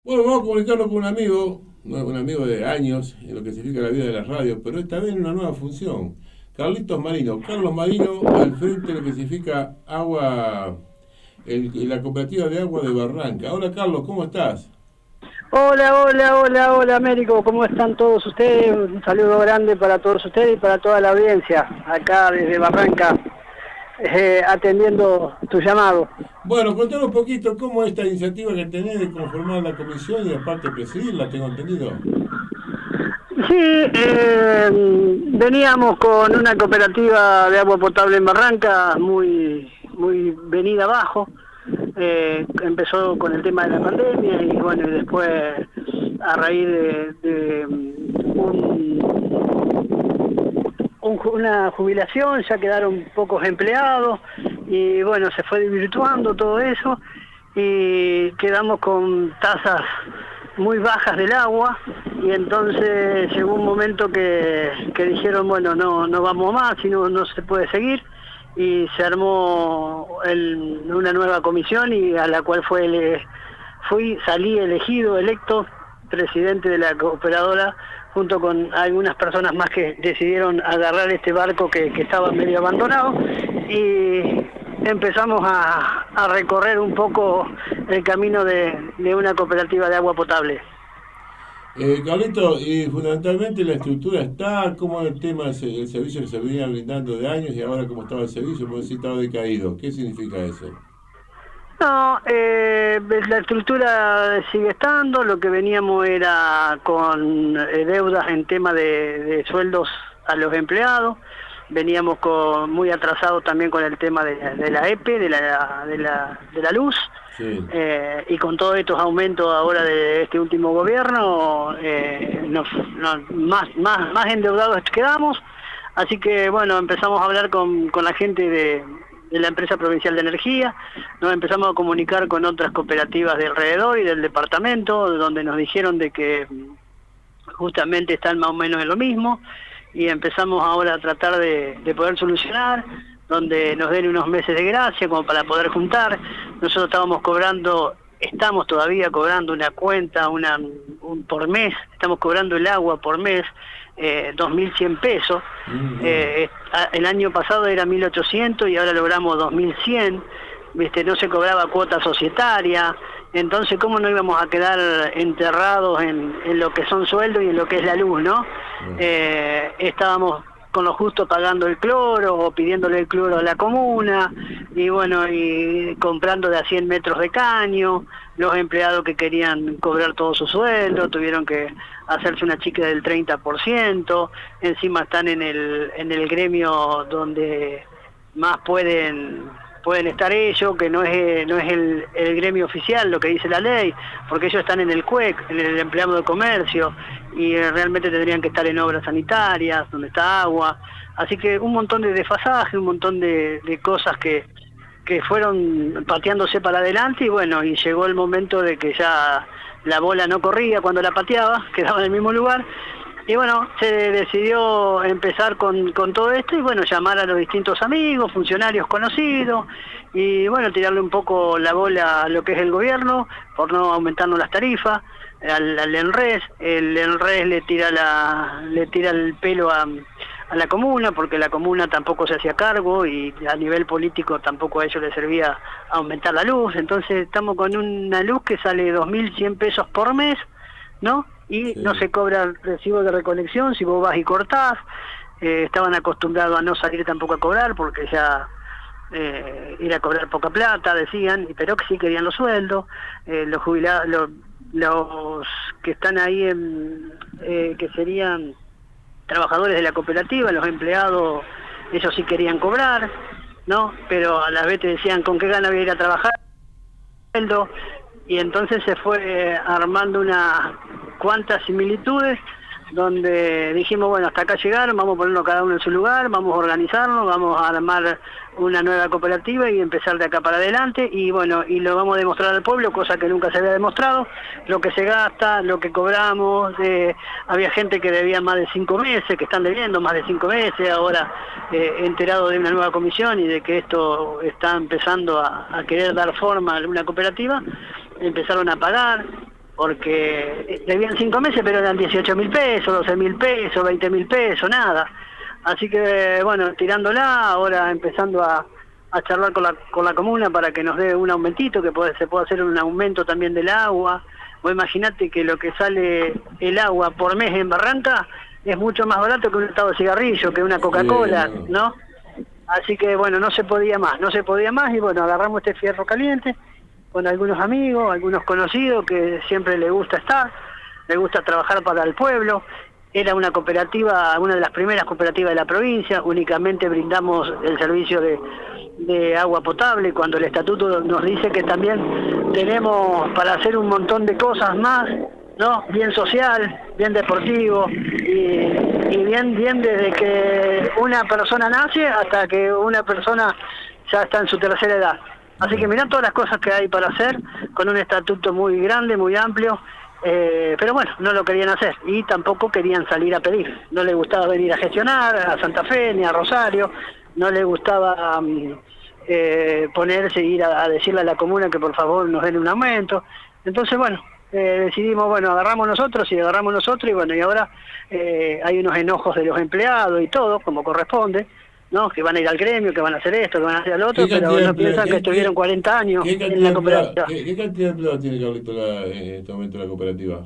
Bueno, vamos a comunicarnos con un amigo de años en lo que significa la vida de las radios, pero esta vez en una nueva función. Carlos Marino, al frente de lo que significa agua, la cooperativa de agua de Barranca. Hola Carlos, ¿cómo estás? Hola, hola, hola, hola, Américo, ¿cómo están todos ustedes? Un saludo grande para todos ustedes y para toda la audiencia, acá desde Barranca, atendiendo tu llamado. Bueno, contanos un poquito cómo es esta iniciativa que tenés de conformar la comisión y aparte presidirla, tengo entendido. Sí, veníamos con una cooperativa de agua potable en Barranca muy venida abajo. Empezó con el tema de la pandemia y bueno, y después a raíz de una jubilación ya quedaron pocos empleados y bueno, se fue desvirtuando todo eso y quedamos con tasas muy bajas del agua y entonces llegó un momento que dijeron, bueno, no vamos más, si no se puede seguir, y se armó una nueva comisión y a la cual salí elegido, electo presidente de la cooperadora, junto con algunas personas más que decidieron agarrar este barco que estaba medio abandonado, y empezamos a recorrer un poco el camino de una cooperativa de agua potable. Carlito, y fundamentalmente la estructura está, como el tema del servicio que se venía brindando de años y ahora cómo estaba el servicio, porque si estaba decaído. ¿Qué significa eso? No, la estructura sigue estando, lo que veníamos era con deudas en tema de sueldos a los empleados, veníamos muy atrasados también con el tema de la EPE, de la luz, Sí. y con todos estos aumentos ahora de este último gobierno, más endeudados quedamos, así que bueno, empezamos a hablar con la gente de la empresa provincial de energía, nos empezamos a comunicar con otras cooperativas de alrededor y del departamento, donde nos dijeron de que justamente están más o menos en lo mismo, y empezamos ahora a tratar de poder solucionar, donde nos den unos meses de gracia como para poder juntar. Nosotros estamos todavía cobrando una cuenta por mes, estamos cobrando el agua por mes, 2.100 pesos. El año pasado era 1.800 y ahora logramos 2.100. No se cobraba cuota societaria, entonces cómo no íbamos a quedar enterrados en lo que son sueldos y en lo que es la luz, ¿no? Estábamos con lo justo pagando el cloro o pidiéndole el cloro a la comuna, y bueno, y comprando de a 100 metros de caño. Los empleados que querían cobrar todo su sueldo tuvieron que hacerse una chica del 30%, encima están en el gremio donde más pueden estar ellos, que no es el gremio oficial, lo que dice la ley, porque ellos están en el CUEC, en el empleado de comercio, y realmente tendrían que estar en obras sanitarias, donde está agua. Así que un montón de desfasaje, un montón de cosas que fueron pateándose para adelante, y bueno, y llegó el momento de que ya la bola no corría cuando la pateaba, quedaba en el mismo lugar. Y bueno, se decidió empezar con todo esto y bueno, llamar a los distintos amigos, funcionarios conocidos, y bueno, tirarle un poco la bola a lo que es el gobierno por no aumentarnos las tarifas, al ENRES. El ENRES le tira el pelo a la comuna, porque la comuna tampoco se hacía cargo y a nivel político tampoco a ellos les servía aumentar la luz. Entonces estamos con una luz que sale 2.100 pesos por mes, ¿no? Y Sí. no se cobra recibo de recolección si vos vas y cortás. Estaban acostumbrados a no salir tampoco a cobrar porque ya ir a cobrar poca plata, decían, pero que sí querían los sueldos. Los jubilados, los que están ahí, que serían trabajadores de la cooperativa, los empleados, ellos sí querían cobrar, ¿no? Pero a la vez te decían, ¿con qué gana voy a ir a trabajar? Sueldo. Y entonces se fue armando unas cuantas similitudes, donde dijimos, bueno, hasta acá llegaron, vamos a ponernos cada uno en su lugar, vamos a organizarnos, vamos a armar una nueva cooperativa y empezar de acá para adelante, y bueno, y lo vamos a demostrar al pueblo, cosa que nunca se había demostrado, lo que se gasta, lo que cobramos. Había gente que debía más de 5 meses, que están debiendo más de 5 meses, ahora enterado de una nueva comisión y de que esto está empezando a querer dar forma a una cooperativa, empezaron a pagar. porque debían 5 meses, pero eran 18.000 pesos, 12.000 pesos, 20.000 pesos, nada. Así que, bueno, tirándola, ahora empezando a charlar con la comuna para que nos dé un aumentito, que se pueda hacer un aumento también del agua. Vos imaginate que lo que sale el agua por mes en Barranca es mucho más barato que un estado de cigarrillo, que una Coca-Cola, Sí, ¿no? Así que, bueno, no se podía más, y bueno, agarramos este fierro caliente con algunos amigos, algunos conocidos que siempre le gusta estar, le gusta trabajar para el pueblo. Era una cooperativa, una de las primeras cooperativas de la provincia, únicamente brindamos el servicio de agua potable, cuando el estatuto nos dice que también tenemos para hacer un montón de cosas más, ¿no? Bien social, bien deportivo, y bien desde que una persona nace hasta que una persona ya está en su tercera edad. Así que mirá todas las cosas que hay para hacer, con un estatuto muy grande, muy amplio, pero bueno, no lo querían hacer, y tampoco querían salir a pedir. No les gustaba venir a gestionar a Santa Fe ni a Rosario, no les gustaba ponerse, ir a decirle a la comuna que por favor nos den un aumento. Entonces, bueno, decidimos, bueno, agarramos nosotros, y bueno, y ahora hay unos enojos de los empleados y todo, como corresponde, ¿no? Que van a ir al gremio, que van a hacer esto, que van a hacer lo otro, pero no piensan que estuvieron 40 años en la cooperativa. ¿Qué cantidad de empleados tiene, Carlito, en este momento la cooperativa?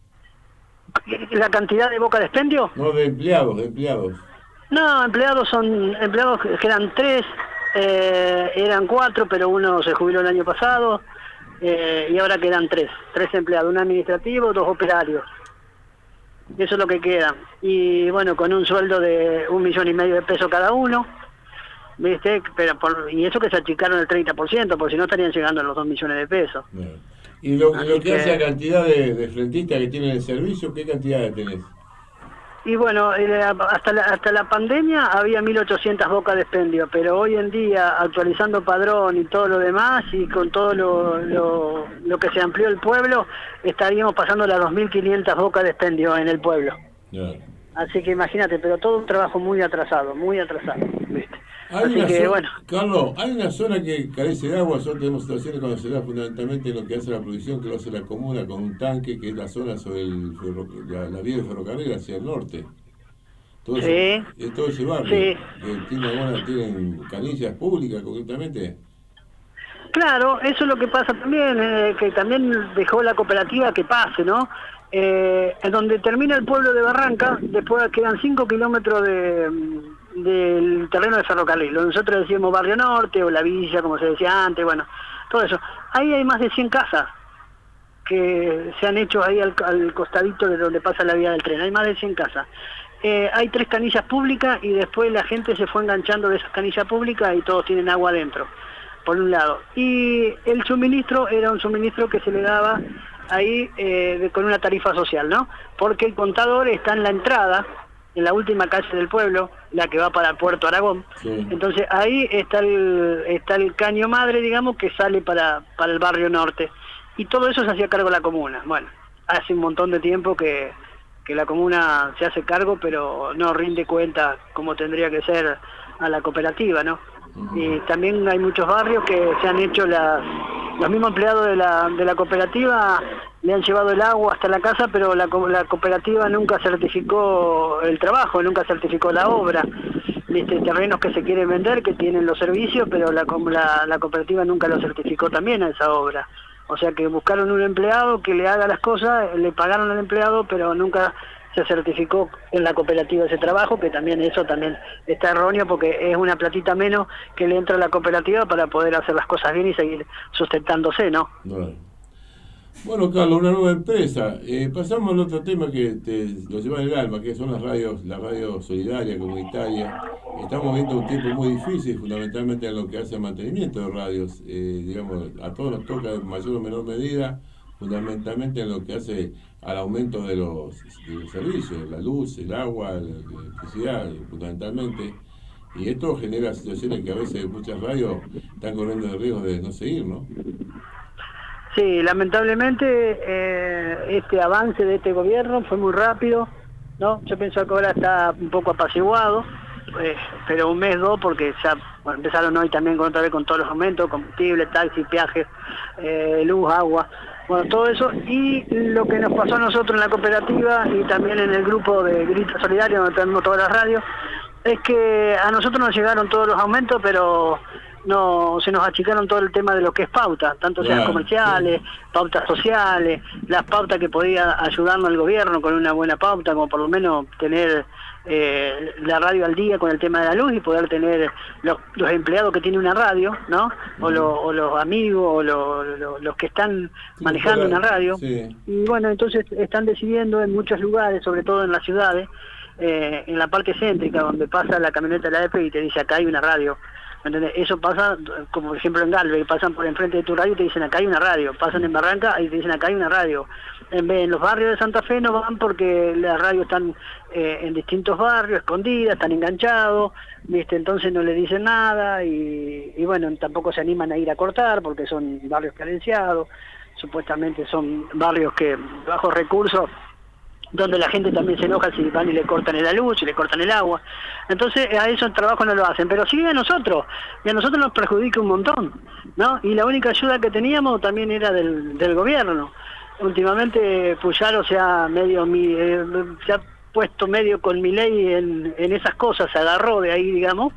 ¿La cantidad de boca de expendio? No, de empleados. No, empleados que eran 3, eran 4, pero uno se jubiló el año pasado, y ahora quedan 3 empleados, un administrativo, 2 operarios. Eso es lo que queda. Y bueno, con un sueldo de 1,5 millones de pesos cada uno, ¿viste? Pero y eso que se achicaron el 30%, porque si no estarían llegando a los 2 millones de pesos. Bueno. Y lo que hace a cantidad de frentistas que tienen el servicio, ¿qué cantidad tenés? Y bueno, hasta la pandemia había 1.800 bocas de expendio, pero hoy en día, actualizando padrón y todo lo demás, y con todo lo que se amplió el pueblo, estaríamos pasando las 2.500 bocas de expendio en el pueblo. Yeah. Así que imagínate, pero todo un trabajo muy atrasado, ¿viste? Así que bueno. Carlos, hay una zona que carece de agua. Nosotros tenemos situaciones cuando se da fundamentalmente lo que hace la provisión, que lo hace la comuna con un tanque, que es la zona sobre la vía del ferrocarril hacia el norte. Todo ese barrio. Sí. Tienen canillas públicas concretamente. Claro, eso es lo que pasa también, que también dejó la cooperativa que pase, ¿no? En donde termina el pueblo de Barranca, después quedan 5 kilómetros del terreno de ferrocarril, lo nosotros decíamos Barrio Norte o la Villa, como se decía antes, bueno, todo eso. Ahí hay más de 100 casas que se han hecho ahí al costadito de donde pasa la vía del tren, hay más de 100 casas. Hay 3 canillas públicas, y después la gente se fue enganchando de esas canillas públicas y todos tienen agua adentro, por un lado. Y el suministro era un suministro que se le daba ahí con una tarifa social, ¿no? Porque el contador está en la entrada, en la última calle del pueblo, la que va para Puerto Aragón. Sí. Entonces ahí está el caño madre, digamos, que sale para el barrio norte. Y todo eso se hacía cargo de la comuna. Bueno, hace un montón de tiempo que la comuna se hace cargo, pero no rinde cuenta como tendría que ser a la cooperativa, ¿no? Y también hay muchos barrios que se han hecho los mismos empleados de la cooperativa le han llevado el agua hasta la casa, pero la cooperativa nunca certificó el trabajo, nunca certificó la obra. ¿Viste? Terrenos que se quieren vender, que tienen los servicios, pero la cooperativa nunca lo certificó también a esa obra. O sea que buscaron un empleado que le haga las cosas, le pagaron al empleado, pero nunca se certificó en la cooperativa ese trabajo, que también eso también está erróneo, porque es una platita menos que le entra a la cooperativa para poder hacer las cosas bien y seguir sustentándose, ¿no? Bueno, Carlos, una nueva empresa. Pasamos al otro tema que te lo lleva en el alma, que son la radio solidaria, comunitaria. Estamos viendo un tiempo muy difícil, fundamentalmente en lo que hace al mantenimiento de radios. Digamos, a todos nos toca en mayor o menor medida, fundamentalmente en lo que hace al aumento de los servicios, la luz, el agua, la electricidad, fundamentalmente. Y esto genera situaciones que a veces muchas radios están corriendo el riesgo de no seguir, ¿no? Sí, lamentablemente este avance de este gobierno fue muy rápido, ¿no? Yo pienso que ahora está un poco apaciguado, pero un mes, 2, porque ya empezaron hoy también otra vez con todos los aumentos, combustible, taxi, peajes, luz, agua. Bueno, todo eso, y lo que nos pasó a nosotros en la cooperativa y también en el grupo de Grito Solidario, donde tenemos todas las radios, es que a nosotros nos llegaron todos los aumentos, pero no se nos achicaron todo el tema de lo que es pauta, tanto sean comerciales, pautas sociales, las pautas que podía ayudarnos al gobierno con una buena pauta, como por lo menos tener la radio al día con el tema de la luz y poder tener los empleados que tiene una radio, ¿no? O los amigos o los que están manejando una radio. Sí. Y bueno, entonces están decidiendo en muchos lugares, sobre todo en las ciudades, en la parte céntrica, donde pasa la camioneta de la EPE y te dice acá hay una radio. ¿Entendés? Eso pasa, como por ejemplo en Galvez, pasan por enfrente de tu radio y te dicen acá hay una radio, pasan en Barranca y te dicen acá hay una radio. En los barrios de Santa Fe no van porque las radios están en distintos barrios, escondidas, están enganchados, ¿viste? Entonces no le dicen nada y bueno, tampoco se animan a ir a cortar porque son barrios carenciados, supuestamente son barrios que bajos recursos, donde la gente también se enoja si van y le cortan la luz, y le cortan el agua. Entonces a eso el trabajo no lo hacen, pero sí a nosotros, y a nosotros nos perjudica un montón, ¿no? Y la única ayuda que teníamos también era del gobierno. Últimamente Puyaro se ha puesto medio con Milei en esas cosas, se agarró de ahí, digamos,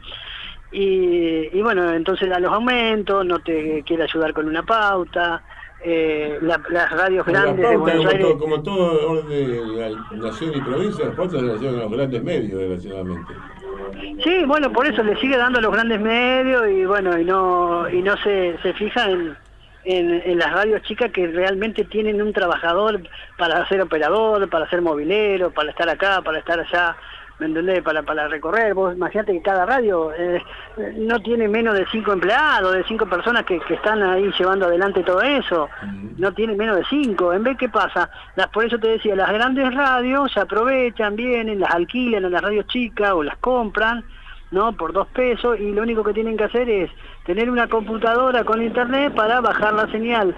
y bueno, entonces da los aumentos, no te quiere ayudar con una pauta. Las radios grandes de Buenos Aires, como todo orden de la nación y provincia, las pautas se las llevan a los grandes medios, desgraciadamente. Sí, bueno, por eso le sigue dando a los grandes medios y bueno, y no se fija en las radios chicas que realmente tienen un trabajador para ser operador, para ser movilero, para estar acá, para estar allá, ¿me entendés? Para recorrer. Vos imagínate que cada radio no tiene menos de 5 empleados, de 5 personas que están ahí llevando adelante todo eso. No tiene menos de 5. En vez, ¿qué pasa? Por eso te decía, las grandes radios se aprovechan, vienen, las alquilan a las radios chicas o las compran, ¿no? Por 2 pesos, y lo único que tienen que hacer es tener una computadora con internet para bajar la señal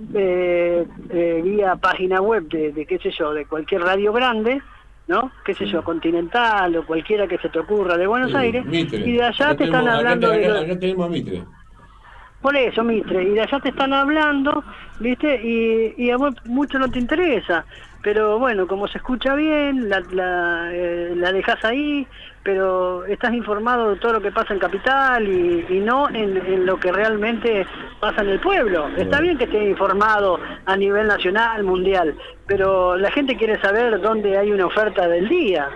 vía página web de qué sé yo, de cualquier radio grande, ¿no? Qué sé yo, Continental o cualquiera que se te ocurra de Buenos Aires, Mitre. Y de allá te están hablando acá tenemos a Mitre. Por eso, Mitre, y de allá te están hablando, ¿viste? Y a vos mucho no te interesa, pero bueno, como se escucha bien, la dejás ahí, pero estás informado de todo lo que pasa en Capital y no en lo que realmente pasa en el pueblo. Está bien que estés informado a nivel nacional, mundial, pero la gente quiere saber dónde hay una oferta del día.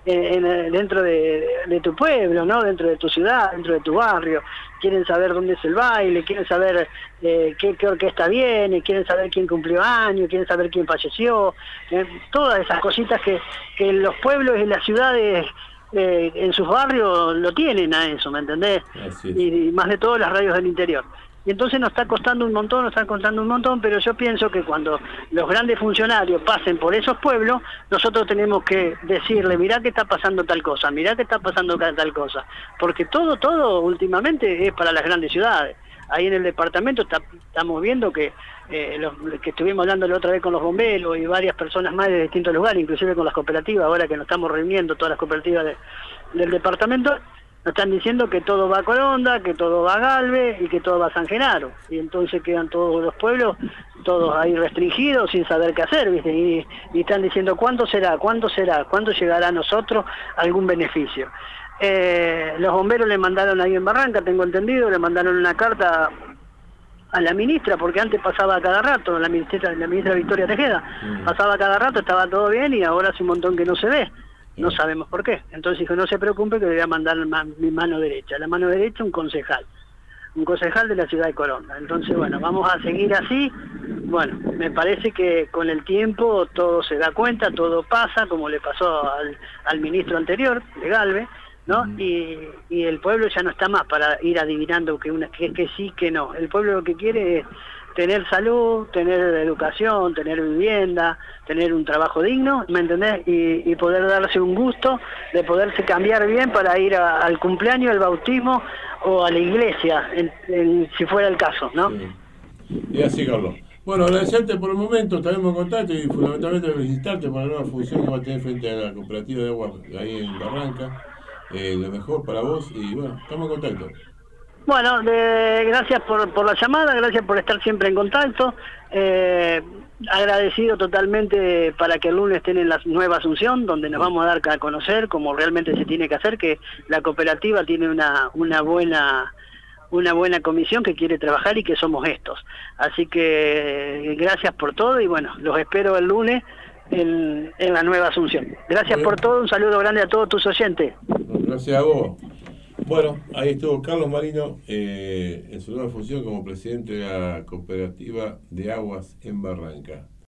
Dentro de tu pueblo, ¿no? Dentro de tu ciudad, dentro de tu barrio. Quieren saber dónde es el baile, quieren saber qué orquesta viene, quieren saber quién cumplió años, quieren saber quién falleció, todas esas cositas que los pueblos y las ciudades en sus barrios lo tienen a eso, ¿me entendés? Y más de todo las radios del interior. Y entonces nos está costando un montón, pero yo pienso que cuando los grandes funcionarios pasen por esos pueblos, nosotros tenemos que decirle, mirá que está pasando tal cosa, mirá que está pasando tal cosa, porque todo últimamente es para las grandes ciudades. Ahí en el departamento estamos viendo que que estuvimos hablando la otra vez con los bomberos y varias personas más de distintos lugares, inclusive con las cooperativas, ahora que nos estamos reuniendo todas las cooperativas del departamento, nos están diciendo que todo va a Coronda, que todo va a Galvez y que todo va a San Genaro. Y entonces quedan todos los pueblos, todos ahí restringidos, sin saber qué hacer, ¿viste? Y están diciendo, ¿cuánto será? ¿Cuánto llegará a nosotros algún beneficio? Los bomberos le mandaron ahí en Barranca, tengo entendido, le mandaron una carta a la ministra, porque antes pasaba cada rato, la ministra Victoria Tejeda, pasaba cada rato, estaba todo bien y ahora hace un montón que no se ve. No sabemos por qué. Entonces dijo, no se preocupe que le voy a mandar mi mano derecha. La mano derecha, un concejal de la ciudad de Coronda. Entonces, bueno, vamos a seguir así. Bueno, me parece que con el tiempo todo se da cuenta, todo pasa, como le pasó al ministro anterior, de Galvez, ¿no? Y el pueblo ya no está más para ir adivinando que sí, que no. El pueblo lo que quiere es tener salud, tener educación, tener vivienda, tener un trabajo digno, ¿me entendés? Y poder darse un gusto de poderse cambiar bien para ir al cumpleaños, al bautismo o a la iglesia, si fuera el caso, ¿no? Sí. Y así, Carlos. Bueno, agradecerte por el momento, estaremos en contacto y fundamentalmente felicitarte por la nueva función que va a tener frente a la cooperativa de agua ahí en Barranca. Lo mejor para vos y bueno, estamos en contacto. Bueno, gracias por la llamada, gracias por estar siempre en contacto. Agradecido totalmente para que el lunes estén en la nueva Asunción, donde nos vamos a dar a conocer como realmente se tiene que hacer, que la cooperativa tiene una buena comisión que quiere trabajar y que somos estos. Así que gracias por todo y bueno, los espero el lunes en la nueva Asunción. Gracias por todo, un saludo grande a todos tus oyentes. Gracias a vos. Bueno, ahí estuvo Carlos Marino en su nueva función como presidente de la Cooperativa de Aguas en Barranca.